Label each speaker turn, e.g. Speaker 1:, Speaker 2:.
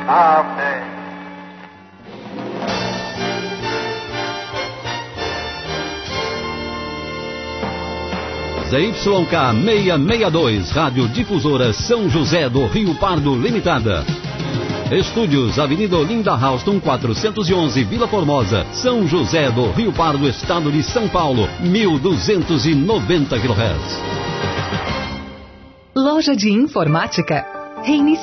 Speaker 1: Amém.
Speaker 2: ZYK 662, Rádio Difusora São José do Rio Pardo Limitada. Estúdios, Avenida Olinda Houston 411, Vila Formosa, São José do Rio Pardo, Estado de São Paulo, 1290 kHz.
Speaker 3: Loja de Informática Reinici